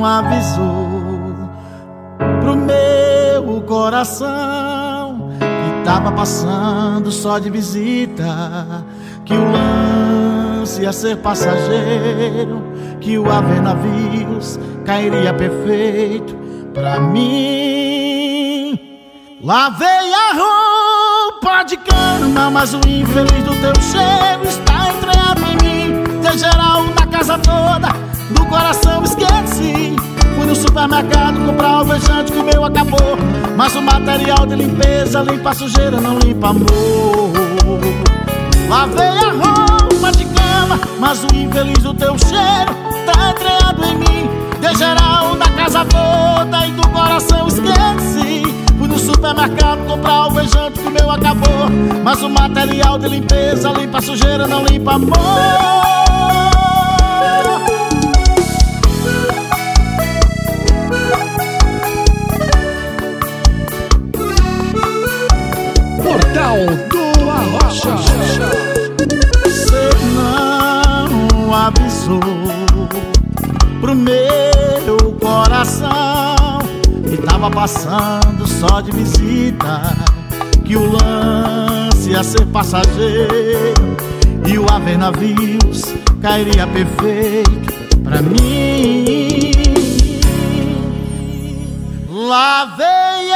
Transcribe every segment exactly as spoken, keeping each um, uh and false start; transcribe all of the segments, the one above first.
não avisou pro meu coração que tava passando só de visita, que o lance ia ser passageiro, que o haver navios cairia perfeito pra mim. Lavei a roupa de cama, mas o infeliz do teu cheiro está entranhado em mim. De geral na casa toda, do coração esqueci. Fui no supermercado comprar alvejante que o meu acabou, mas o material de limpeza limpa a sujeira, não limpa amor. Lavei a roupa de cama, mas o infeliz do teu cheiro tá entranhado em mim. De geral na casa toda e do coração esqueci. Fui no supermercado comprar alvejante que o meu acabou, mas o material de limpeza limpa a sujeira, não limpa amor. Portal do Arrocha. Cê não avisou pro meu coração que tava passando só de visita, que o lance ia ser passageiro e o haver navios cairia perfeito pra mim. Lavei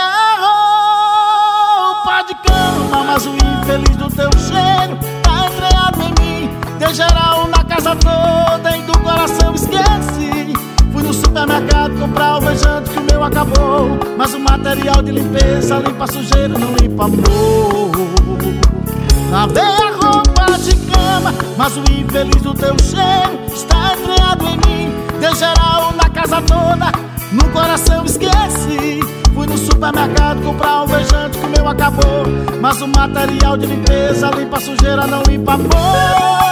a roupa de cama, mas o infeliz do teu cheiro tá entranhado em mim. De geral na casa toda e do coração esqueci. Fui no supermercado comprar alvejante que o meu acabou, mas o material de limpeza limpa a sujeira, não limpa amor. Lavei a roupa de cama, mas o infeliz do teu cheiro está entranhado em mim. De geral na casa toda, no coração esqueci. Fui no supermercado comprar alvejante que o meu acabou, mas o material de limpeza limpa a sujeira, não limpa amor.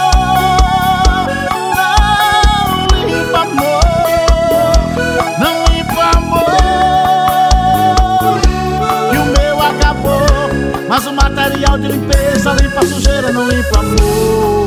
Não limpa amor. Não limpa amor, que o meu acabou, mas o material de limpeza limpa a sujeira, não limpa amor.